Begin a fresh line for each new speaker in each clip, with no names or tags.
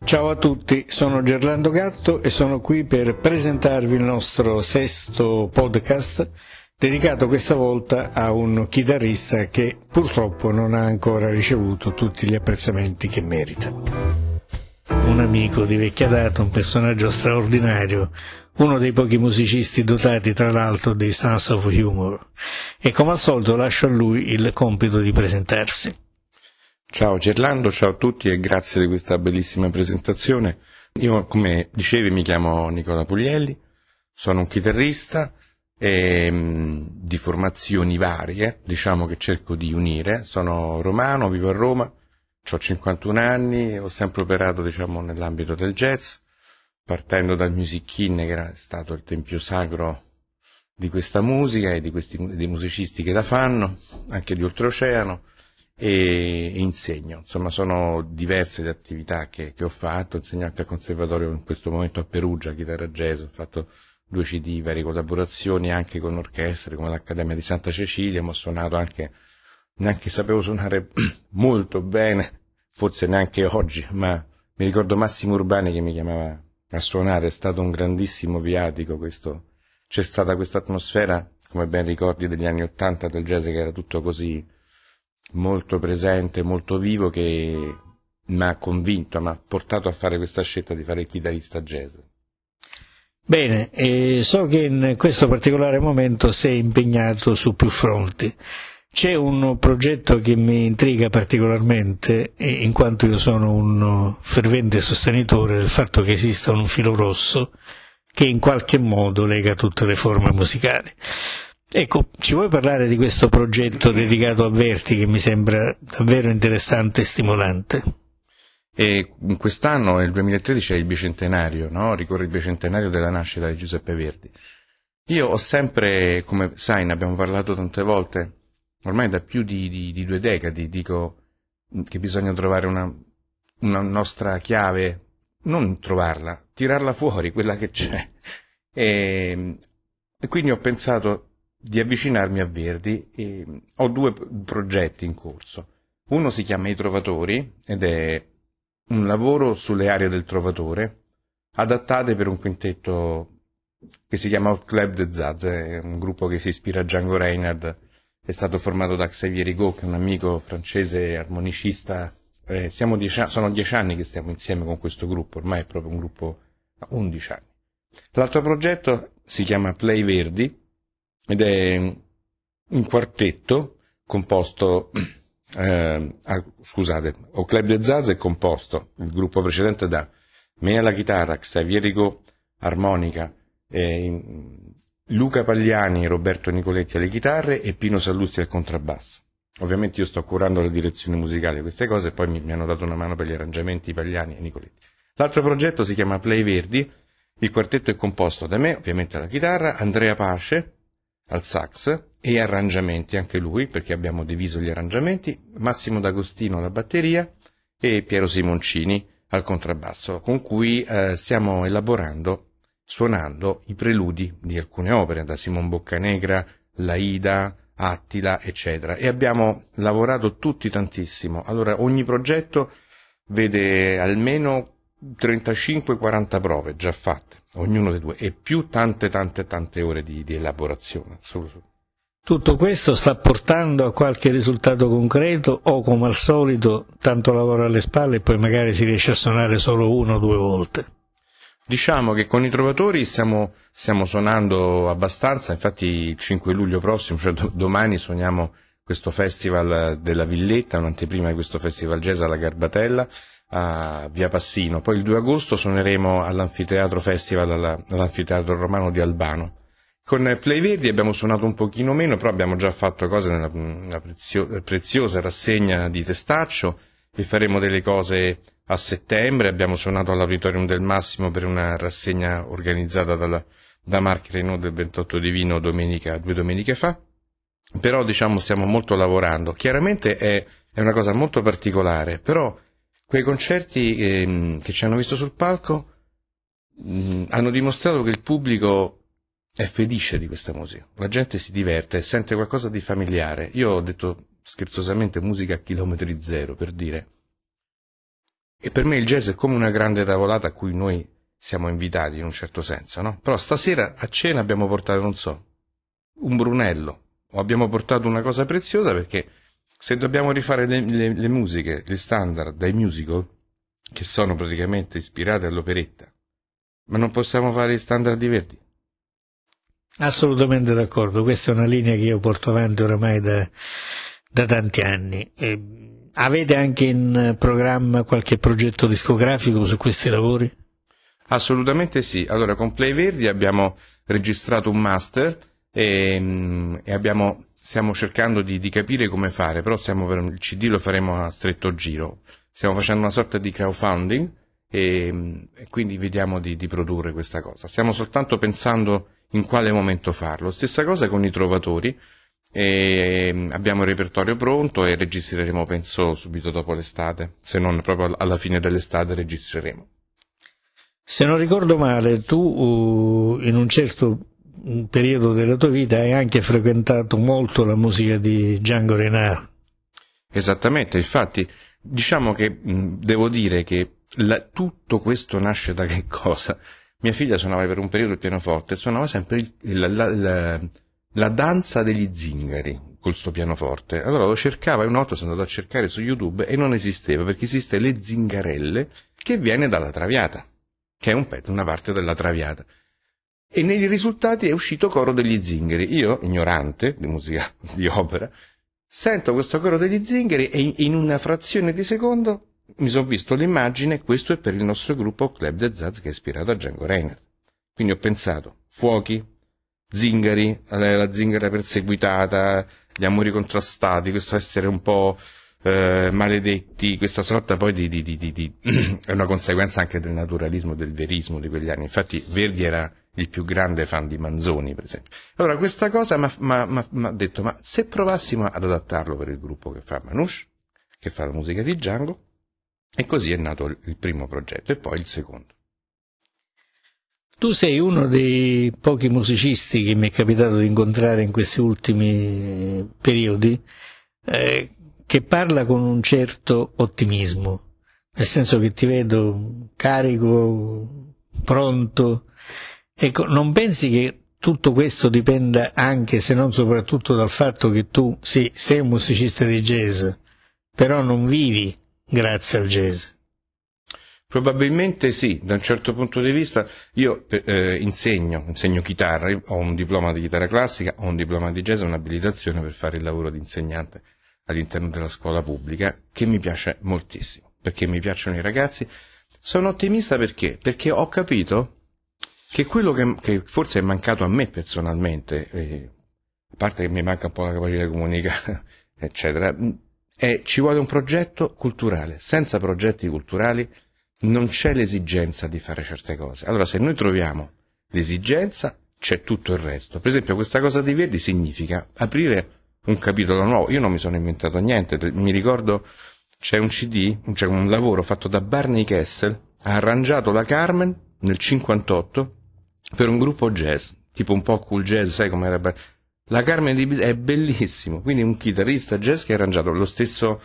Ciao a tutti, sono Gerlando Gatto e sono qui per presentarvi il nostro sesto podcast dedicato questa volta a un chitarrista che purtroppo non ha ancora ricevuto tutti gli apprezzamenti che merita. Un amico di vecchia data, un personaggio straordinario, uno dei pochi musicisti dotati tra l'altro dei sense of humor, e come al solito lascio a lui il compito di presentarsi.
Ciao Gerlando, ciao a tutti e grazie di questa bellissima presentazione. Io, come dicevi, mi chiamo Nicola Puglielli, sono un chitarrista di formazioni varie, diciamo che cerco di unire. Sono romano, vivo a Roma, ho 51 anni, ho sempre operato, diciamo, nell'ambito del jazz, partendo dal Music Inn, che era stato il tempio sacro di questa musica e dei musicisti che la fanno, anche di oltreoceano. E insegno, insomma sono diverse le attività che ho fatto, insegno anche al conservatorio in questo momento a Perugia, chitarra jazz, ho fatto 2 CD, varie collaborazioni anche con orchestre come l'Accademia di Santa Cecilia, ma ho suonato anche, neanche sapevo suonare molto bene, forse neanche oggi, ma mi ricordo Massimo Urbani che mi chiamava a suonare, è stato un grandissimo viatico questo, c'è stata questa atmosfera, come ben ricordi, degli anni '80 del jazz, che era tutto così molto presente, molto vivo, che mi ha convinto, mi ha portato a fare questa scelta di fare il chitarrista jazz.
Bene, so che in questo particolare momento sei impegnato su più fronti. C'è un progetto che mi intriga particolarmente, in quanto io sono un fervente sostenitore del fatto che esista un filo rosso che in qualche modo lega tutte le forme musicali. Ecco, ci vuoi parlare di questo progetto dedicato a Verdi che mi sembra davvero interessante e stimolante?
E quest'anno, nel 2013, è il bicentenario, no? Ricorre il bicentenario della nascita di Giuseppe Verdi. Io ho sempre, come sai, ne abbiamo parlato tante volte, ormai da più di 2 decadi, dico che bisogna trovare una nostra chiave, non trovarla, tirarla fuori, quella che c'è. E quindi ho pensato di avvicinarmi a Verdi e ho 2 progetti in corso. Uno si chiama I Trovatori ed è un lavoro sulle arie del Trovatore adattate per un quintetto che si chiama Hot Club de Jazz, è un gruppo che si ispira a Django Reinhardt, è stato formato da Xavier Rigaud, che è un amico francese armonicista. Sono 10 anni che stiamo insieme con questo gruppo, ormai è proprio un gruppo 11 anni. L'altro progetto si chiama Play Verdi ed è un quartetto composto, Au Club de Jazz è composto, il gruppo precedente, da me alla chitarra, Xavier Rigaud armonica, Luca Pagliani e Roberto Nicoletti alle chitarre e Pino Salluzzi al contrabbasso. Ovviamente io sto curando le direzioni musicali di queste cose, poi mi hanno dato una mano per gli arrangiamenti Pagliani e Nicoletti. L'altro progetto si chiama Play Verdi, il quartetto è composto da me, ovviamente alla chitarra, Andrea Pace al sax e arrangiamenti, anche lui, perché abbiamo diviso gli arrangiamenti, Massimo D'Agostino alla batteria e Piero Simoncini al contrabbasso, con cui stiamo elaborando, suonando i preludi di alcune opere, da Simon Boccanegra, l'Aida, Attila, eccetera, e abbiamo lavorato tutti tantissimo. Allora ogni progetto vede almeno 35-40 prove già fatte, ognuno dei 2, e più tante ore di elaborazione.
Tutto questo sta portando a qualche risultato concreto o, come al solito, tanto lavoro alle spalle e poi magari si riesce a suonare solo 1 o 2 volte?
Diciamo che con I Trovatori stiamo suonando abbastanza, infatti il 5 luglio prossimo, cioè domani, suoniamo questo festival della Villetta, un'anteprima di questo festival jazz alla Garbatella, a Via Passino. Poi il 2 agosto suoneremo all'Anfiteatro Festival, all'Anfiteatro Romano di Albano. Con Play Verdi abbiamo suonato un pochino meno, però abbiamo già fatto cose nella preziosa rassegna di Testaccio, e faremo delle cose a settembre. Abbiamo suonato all'Auditorium del Massimo per una rassegna organizzata da Marc Renaud del 28 di Vino 2 domeniche fa. Però, diciamo, stiamo molto lavorando. Chiaramente è una cosa molto particolare, però quei concerti che ci hanno visto sul palco hanno dimostrato che il pubblico è felice di questa musica, la gente si diverte e sente qualcosa di familiare. Io ho detto scherzosamente musica a chilometri zero, per dire. E per me il jazz è come una grande tavolata a cui noi siamo invitati in un certo senso, no? Però stasera a cena abbiamo portato, non so, un Brunello, o abbiamo portato una cosa preziosa, perché se dobbiamo rifare le musiche, gli standard dai musical, che sono praticamente ispirate all'operetta, ma non possiamo fare gli standard di Verdi?
Assolutamente d'accordo, questa è una linea che io porto avanti oramai da tanti anni. Avete anche in programma qualche progetto discografico su questi lavori?
Assolutamente sì. Allora, con Play Verdi abbiamo registrato un master e stiamo cercando di capire come fare, però il CD lo faremo a stretto giro. Stiamo facendo una sorta di crowdfunding e quindi vediamo di produrre questa cosa. Stiamo soltanto pensando in quale momento farlo. Stessa cosa con i Trovatori. Abbiamo il repertorio pronto e registreremo, penso, subito dopo l'estate, se non proprio alla fine dell'estate registreremo.
Se non ricordo male, tu in un certo periodo della tua vita hai anche frequentato molto la musica di Django Reinhardt.
Esattamente, infatti diciamo che devo dire che tutto questo nasce da che cosa? Mia figlia suonava per un periodo il pianoforte e suonava sempre la danza degli zingari col sto pianoforte. Allora lo cercava e una volta sono andato a cercare su YouTube e non esisteva, perché esiste le zingarelle, che viene dalla Traviata, che è una parte della Traviata. E nei risultati è uscito Coro degli Zingari. Io, ignorante di musica di opera, sento questo Coro degli Zingari e in una frazione di secondo mi sono visto l'immagine: questo è per il nostro gruppo Club de Jazz, che è ispirato a Django Reinhardt. Quindi ho pensato, fuochi, zingari, la zingara perseguitata, gli amori contrastati, questo essere un po' maledetti, questa sorta poi è una conseguenza anche del naturalismo, del verismo di quegli anni. Infatti Verdi era il più grande fan di Manzoni, per esempio. Allora questa cosa m'ha detto, ma se provassimo ad adattarlo per il gruppo che fa Manouche, che fa la musica di Django, e così è nato il primo progetto e poi il secondo.
Tu sei uno dei pochi musicisti che mi è capitato di incontrare in questi ultimi periodi, che parla con un certo ottimismo, nel senso che ti vedo carico, pronto. Ecco, non pensi che tutto questo dipenda anche, se non soprattutto, dal fatto che tu sì, sei un musicista di jazz, però non vivi grazie al jazz?
Probabilmente sì, da un certo punto di vista. Io insegno chitarra, ho un diploma di chitarra classica, ho un diploma di jazz, un'abilitazione per fare il lavoro di insegnante all'interno della scuola pubblica, che mi piace moltissimo, perché mi piacciono i ragazzi. Sono ottimista perché ho capito che quello che forse è mancato a me personalmente, a parte che mi manca un po' la capacità di comunicare, eccetera, ci vuole un progetto culturale. Senza progetti culturali non c'è l'esigenza di fare certe cose. Allora, se noi troviamo l'esigenza, c'è tutto il resto. Per esempio, questa cosa di Verdi significa aprire un capitolo nuovo. Io non mi sono inventato niente. Mi ricordo, c'è un CD, c'è un lavoro fatto da Barney Kessel, ha arrangiato la Carmen nel 58 per un gruppo jazz, tipo un po' cool jazz, sai com'era? La Carmen è bellissimo, quindi un chitarrista jazz che ha arrangiato lo stesso,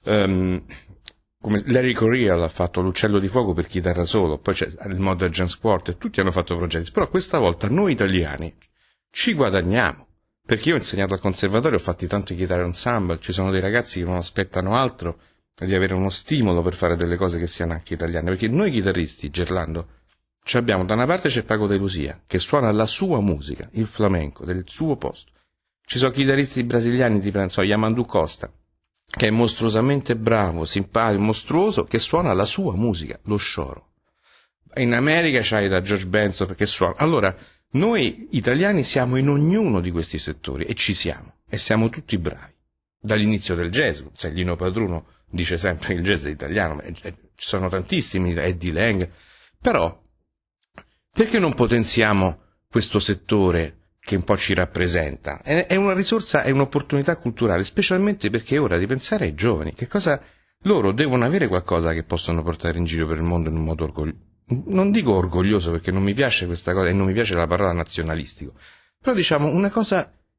come Larry Coryell ha fatto l'Uccello di Fuoco per chitarra solo, poi c'è il Modern Jazz Quartet, tutti hanno fatto progetti, però questa volta noi italiani ci guadagniamo, perché io ho insegnato al conservatorio, ho fatto tanti chitarre ensemble, ci sono dei ragazzi che non aspettano altro di avere uno stimolo per fare delle cose che siano anche italiane, perché noi chitarristi, Gerlando, abbiamo da una parte c'è Paco de Lucia, che suona la sua musica, il flamenco, del suo posto. Ci sono chitarristi brasiliani, tipo, non so, Yamandu Costa, che è mostruosamente bravo, simpatico, mostruoso, che suona la sua musica, lo scioro. In America c'hai da George Benson, perché suona. Allora, noi italiani siamo in ognuno di questi settori, e ci siamo, e siamo tutti bravi. Dall'inizio del jazz, cioè Lino Padruno dice sempre che il jazz è italiano, ma ci sono tantissimi, Eddie Lang, però perché non potenziamo questo settore che un po' ci rappresenta? È una risorsa, è un'opportunità culturale, specialmente perché è ora di pensare ai giovani. Che cosa loro devono avere, qualcosa che possono portare in giro per il mondo in un modo orgoglioso. Non dico orgoglioso, perché non mi piace questa cosa e non mi piace la parola nazionalistico, però diciamo una cosa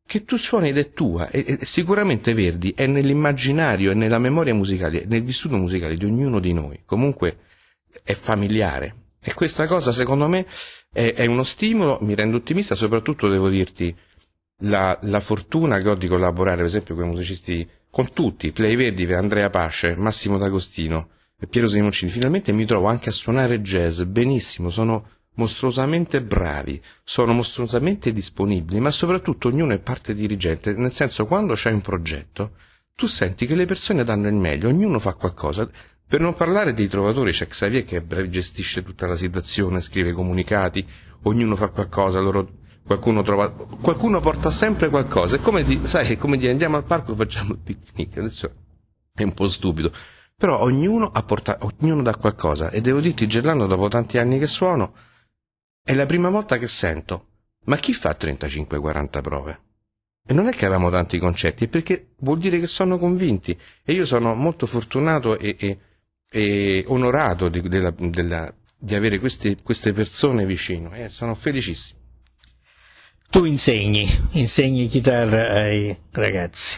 che tu suoni ed è tua, e sicuramente Verdi è nell'immaginario e nella memoria musicale, nel vissuto musicale di ognuno di noi, comunque è familiare, e questa cosa secondo me è uno stimolo, mi rende ottimista. Soprattutto devo dirti la fortuna che ho di collaborare per esempio con i musicisti, con tutti, Play Verdi, Andrea Pasce, Massimo D'Agostino e Piero Simoncini. Finalmente mi trovo anche a suonare jazz benissimo, sono mostruosamente bravi, sono mostruosamente disponibili, ma soprattutto ognuno è parte dirigente, nel senso, quando c'hai un progetto tu senti che le persone danno il meglio, ognuno fa qualcosa. Per non parlare dei trovatori, c'è Xavier che gestisce tutta la situazione, scrive comunicati, ognuno fa qualcosa, qualcuno porta sempre qualcosa. È come dire andiamo al parco e facciamo il picnic. Adesso è un po' stupido, però ognuno dà qualcosa, e devo dirti, Gerlando, dopo tanti anni che suono, è la prima volta che sento: ma chi fa 35-40 prove? E non è che avevamo tanti concetti, è perché vuol dire che sono convinti, e io sono molto fortunato e onorato di avere queste persone vicino, e sono felicissimo.
Tu insegni chitarra ai ragazzi.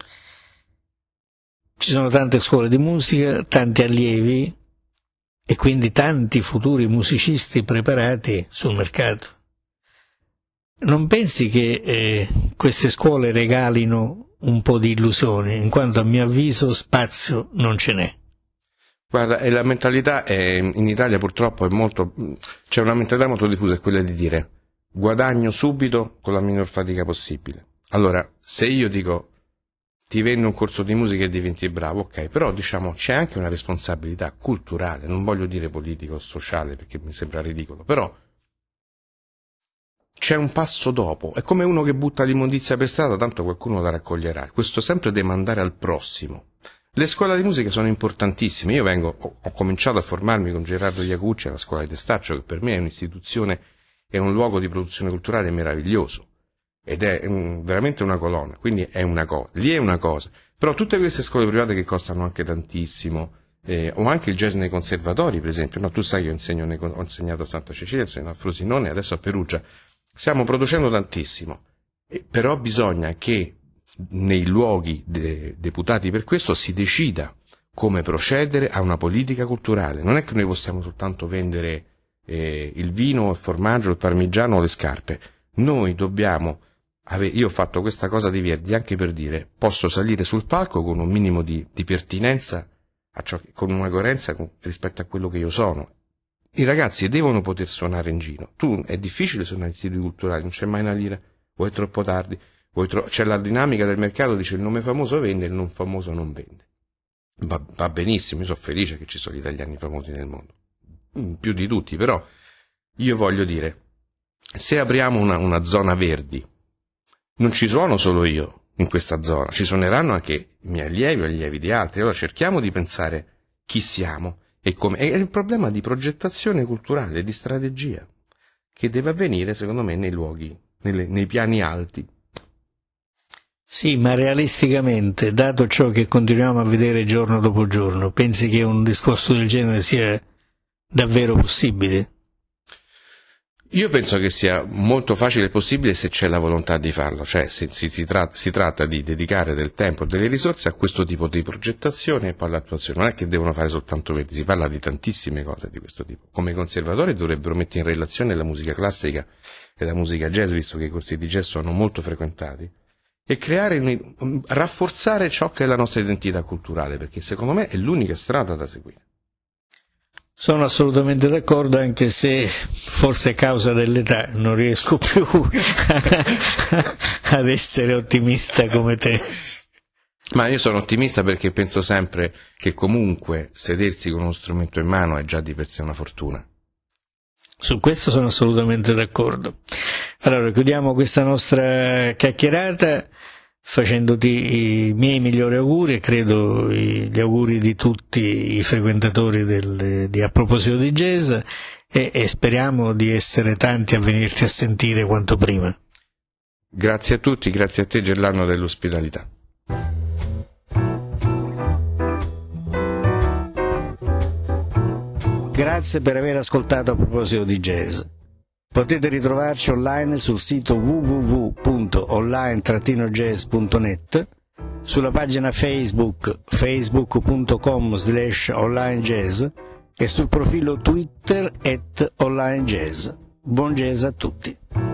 Ci sono tante scuole di musica, tanti allievi e quindi tanti futuri musicisti preparati sul mercato. Non pensi che queste scuole regalino un po' di illusioni, in quanto a mio avviso spazio non ce n'è?
Guarda, e la mentalità in Italia purtroppo c'è una mentalità molto diffusa, è quella di dire guadagno subito con la minor fatica possibile. Allora, se io dico ti vendo un corso di musica e diventi bravo, ok, però diciamo c'è anche una responsabilità culturale, non voglio dire politica o sociale perché mi sembra ridicolo, però c'è un passo dopo, è come uno che butta l'immondizia per strada, tanto qualcuno la raccoglierà, questo sempre deve mandare al prossimo. Le scuole di musica sono importantissime, ho cominciato a formarmi con Gerardo Iacucci alla scuola di Testaccio, che per me è un'istituzione, è un luogo di produzione culturale meraviglioso, ed è veramente una colonna, quindi lì è una cosa, però tutte queste scuole private che costano anche tantissimo, o anche il jazz nei conservatori per esempio, no, tu sai che ho insegnato a Santa Cecilia, ho insegnato a Frosinone, adesso a Perugia, stiamo producendo tantissimo, però bisogna che nei luoghi deputati per questo si decida come procedere a una politica culturale. Non è che noi possiamo soltanto vendere il vino, il formaggio, il parmigiano o le scarpe. Noi dobbiamo io ho fatto questa cosa di Verdi anche per dire posso salire sul palco con un minimo di pertinenza con una coerenza rispetto a quello che io sono. I ragazzi devono poter suonare in giro. È difficile suonare in istituti culturali, non c'è mai una lira, o è troppo tardi, c'è la dinamica del mercato, dice il nome famoso vende, il non famoso non vende. Va benissimo, io sono felice che ci sono gli italiani famosi nel mondo, più di tutti, però io voglio dire, se apriamo una zona Verdi, non ci suono solo io in questa zona, ci suoneranno anche i miei allievi o allievi di altri. Allora cerchiamo di pensare chi siamo e come. È il problema di progettazione culturale, di strategia, che deve avvenire secondo me nei luoghi, nei piani alti.
Sì, ma realisticamente, dato ciò che continuiamo a vedere giorno dopo giorno, pensi che un discorso del genere sia davvero possibile?
Io penso che sia molto facile e possibile se c'è la volontà di farlo, cioè si tratta di dedicare del tempo e delle risorse a questo tipo di progettazione e poi all'attuazione. Non è che devono fare soltanto Verdi, si parla di tantissime cose di questo tipo. Come i conservatori dovrebbero mettere in relazione la musica classica e la musica jazz, visto che i corsi di jazz sono molto frequentati, e rafforzare ciò che è la nostra identità culturale, perché secondo me è l'unica strada da seguire.
Sono assolutamente d'accordo, anche se forse a causa dell'età non riesco più ad essere ottimista come te.
Ma io sono ottimista perché penso sempre che comunque sedersi con uno strumento in mano è già di per sé una fortuna.
Su questo sono assolutamente d'accordo. Allora, chiudiamo questa nostra chiacchierata facendoti i miei migliori auguri e credo gli auguri di tutti i frequentatori di A Proposito di Jazz e speriamo di essere tanti a venirti a sentire quanto prima.
Grazie a tutti, grazie a te Gerlando dell'ospitalità.
Grazie per aver ascoltato A Proposito di Jazz. Potete ritrovarci online sul sito www.online-jazz.net, sulla pagina Facebook facebook.com/onlinejazz e sul profilo Twitter @onlinejazz. Buon jazz a tutti!